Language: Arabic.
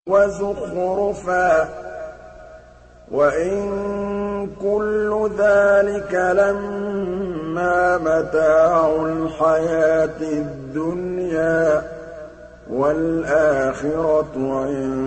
وَزُخْرُفًا ۚ وَإِن كُلُّ ذَٰلِكَ لَمَّا مَتَاعُ الْحَيَاةِ الدُّنْيَا ۚ وَالْآخِرَةُ عِندَ رَبِّكَ لِلْمُتَّقِينَ.